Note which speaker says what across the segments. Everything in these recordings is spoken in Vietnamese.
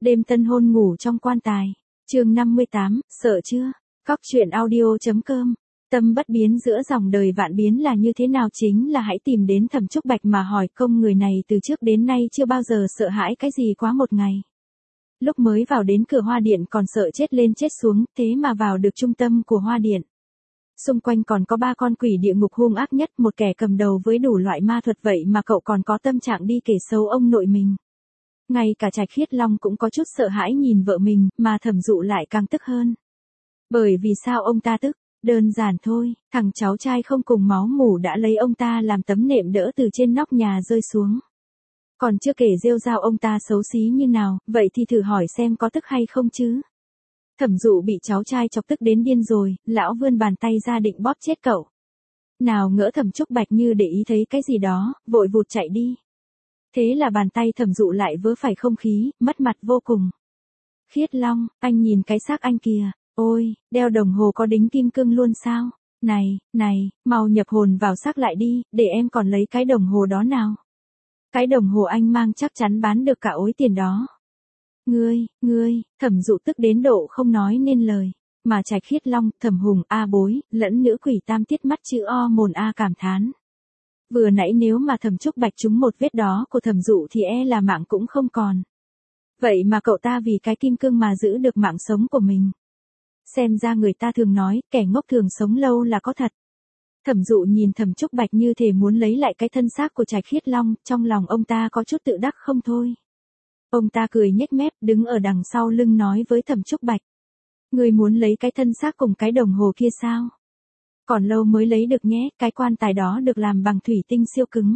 Speaker 1: Đêm tân hôn ngủ trong quan tài. Chương 58, sợ chưa? Cóc truyện audio.com. Tâm bất biến giữa dòng đời vạn biến là như thế nào, chính là hãy tìm đến Thẩm Trúc Bạch mà hỏi công. Người này từ trước đến nay chưa bao giờ sợ hãi cái gì quá một ngày. Lúc mới vào đến cửa hoa điện còn sợ chết lên chết xuống, thế mà vào được trung tâm của hoa điện. Xung quanh còn có 3 con quỷ địa ngục hung ác nhất, một kẻ cầm đầu với đủ loại ma thuật, vậy mà cậu còn có tâm trạng đi kể xấu ông nội mình. Ngay cả Trạch Khiết Long cũng có chút sợ hãi nhìn vợ mình, mà Thẩm Dụ lại càng tức hơn. Bởi vì sao ông ta tức? Đơn giản thôi, thằng cháu trai không cùng máu mủ đã lấy ông ta làm tấm nệm đỡ từ trên nóc nhà rơi xuống. Còn chưa kể rêu rao ông ta xấu xí như nào, vậy thì thử hỏi xem có tức hay không chứ. Thẩm Dụ bị cháu trai chọc tức đến điên rồi, lão vươn bàn tay ra định bóp chết cậu. Nào ngỡ Thẩm Trúc Bạch như để ý thấy cái gì đó, vội vụt chạy đi. Thế là bàn tay Thẩm Dụ lại vớ phải không khí, mất mặt vô cùng. Khiết Long, anh nhìn cái xác anh kìa, ôi, đeo đồng hồ có đính kim cương luôn sao? Này, mau nhập hồn vào xác lại đi, để em còn lấy cái đồng hồ đó nào. Cái đồng hồ anh mang chắc chắn bán được cả ối tiền đó. Ngươi, Thẩm Dụ tức đến độ không nói nên lời. Mà Trạch Khiết Long, Thẩm Hùng, A Bối, lẫn nữ quỷ tam tiết mắt chữ O mồn A cảm thán. Vừa nãy nếu mà Thẩm Trúc Bạch trúng một vết đó của Thẩm Dụ thì là mạng cũng không còn. Vậy mà cậu ta vì cái kim cương mà giữ được mạng sống của mình. Xem ra người ta thường nói, kẻ ngốc thường sống lâu là có thật. Thẩm Dụ nhìn Thẩm Trúc Bạch như thể muốn lấy lại cái thân xác của Trạch Khiết Long, trong lòng ông ta có chút tự đắc không thôi. Ông ta cười nhếch mép, đứng ở đằng sau lưng nói với Thẩm Trúc Bạch. Người muốn lấy cái thân xác cùng cái đồng hồ kia sao? Còn lâu mới lấy được nhé, cái quan tài đó được làm bằng thủy tinh siêu cứng.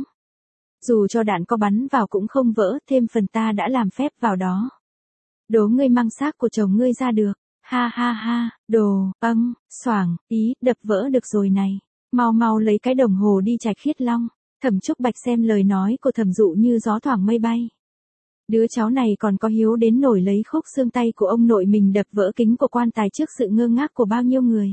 Speaker 1: Dù cho đạn có bắn vào cũng không vỡ, thêm phần ta đã làm phép vào đó. Đố ngươi mang xác của chồng ngươi ra được. Ha, đồ, xoảng, ý, đập vỡ được rồi này. Mau lấy cái đồng hồ đi Trạch Khiết Long. Thẩm Trúc Bạch xem lời nói của Thẩm Dụ như gió thoảng mây bay. Đứa cháu này còn có hiếu đến nổi lấy khúc xương tay của ông nội mình đập vỡ kính của quan tài trước sự ngơ ngác của bao nhiêu người.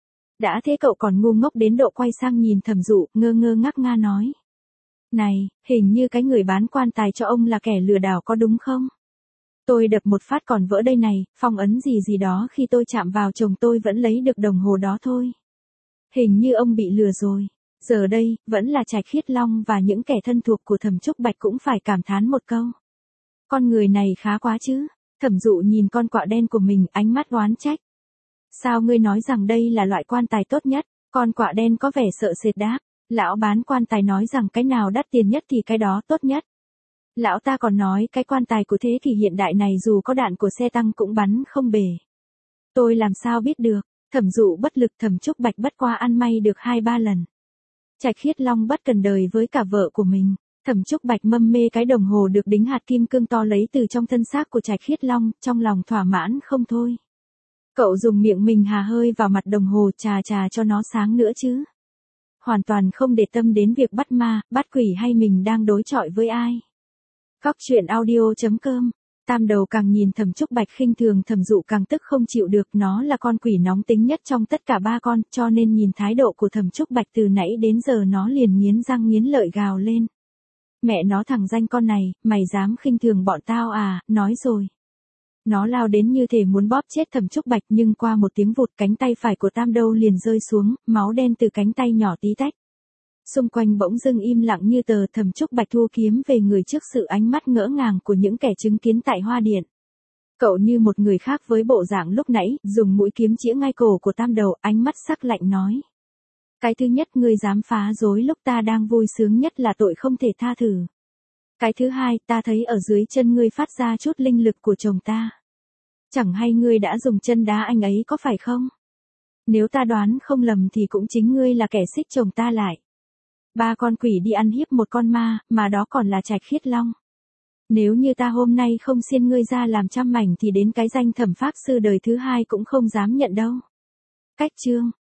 Speaker 1: Đã thế cậu còn ngu ngốc đến độ quay sang nhìn Thẩm Dụ, ngơ ngác nga nói. Này, hình như cái người bán quan tài cho ông là kẻ lừa đảo có đúng không? Tôi đập một phát còn vỡ đây này, phong ấn gì đó khi tôi chạm vào chồng tôi vẫn lấy được đồng hồ đó thôi. Hình như ông bị lừa rồi. Giờ đây, vẫn là Trạch Khiết Long và những kẻ thân thuộc của Thẩm Trúc Bạch cũng phải cảm thán một câu. Con người này khá quá chứ. Thẩm Dụ nhìn con quạ đen của mình, ánh mắt oán trách. Sao ngươi nói rằng đây là loại quan tài tốt nhất? Con quạ đen có vẻ sợ sệt đáp. Lão bán quan tài nói rằng cái nào đắt tiền nhất thì cái đó tốt nhất. Lão ta còn nói cái quan tài của thế kỷ hiện đại này dù có đạn của xe tăng cũng bắn không bể. Tôi làm sao biết được? Thẩm Dụ bất lực, Thẩm Trúc Bạch bất qua ăn may được 2-3 lần. Trạch Khiết Long bất cần đời với cả vợ của mình. Thẩm Trúc Bạch mâm mê cái đồng hồ được đính hạt kim cương to lấy từ trong thân xác của Trạch Khiết Long, trong lòng thỏa mãn không thôi. Cậu dùng miệng mình hà hơi vào mặt đồng hồ chà cho nó sáng nữa chứ. Hoàn toàn không để tâm đến việc bắt ma, bắt quỷ hay mình đang đối chọi với ai. Cóc truyện audio.com. Tam đầu càng nhìn Thẩm Trúc Bạch khinh thường, Thẩm Dụ càng tức không chịu được, nó là con quỷ nóng tính nhất trong tất cả 3 con, cho nên nhìn thái độ của Thẩm Trúc Bạch từ nãy đến giờ nó liền nghiến răng nghiến lợi gào lên. Mẹ nó thằng danh con này, mày dám khinh thường bọn tao à, nói rồi. Nó lao đến như thể muốn bóp chết Thẩm Trúc Bạch, nhưng qua một tiếng vụt cánh tay phải của Tam Đầu liền rơi xuống, máu đen từ cánh tay nhỏ tí tách. Xung quanh bỗng dưng im lặng như tờ, Thẩm Trúc Bạch thu kiếm về người trước sự ánh mắt ngỡ ngàng của những kẻ chứng kiến tại hoa điện. Cậu như một người khác với bộ dạng lúc nãy, dùng mũi kiếm chĩa ngay cổ của Tam Đầu, ánh mắt sắc lạnh nói. Cái thứ nhất, ngươi dám phá rối lúc ta đang vui sướng nhất là tội không thể tha thứ. Cái thứ hai, ta thấy ở dưới chân ngươi phát ra chút linh lực của chồng ta. Chẳng hay ngươi đã dùng chân đá anh ấy có phải không? Nếu ta đoán không lầm thì cũng chính ngươi là kẻ xích chồng ta lại. 3 con quỷ đi ăn hiếp một con ma, mà đó còn là Trạch Khiết Long. Nếu như ta hôm nay không xiên ngươi ra làm trăm mảnh thì đến cái danh thẩm pháp sư đời thứ 2 cũng không dám nhận đâu. Cách chương.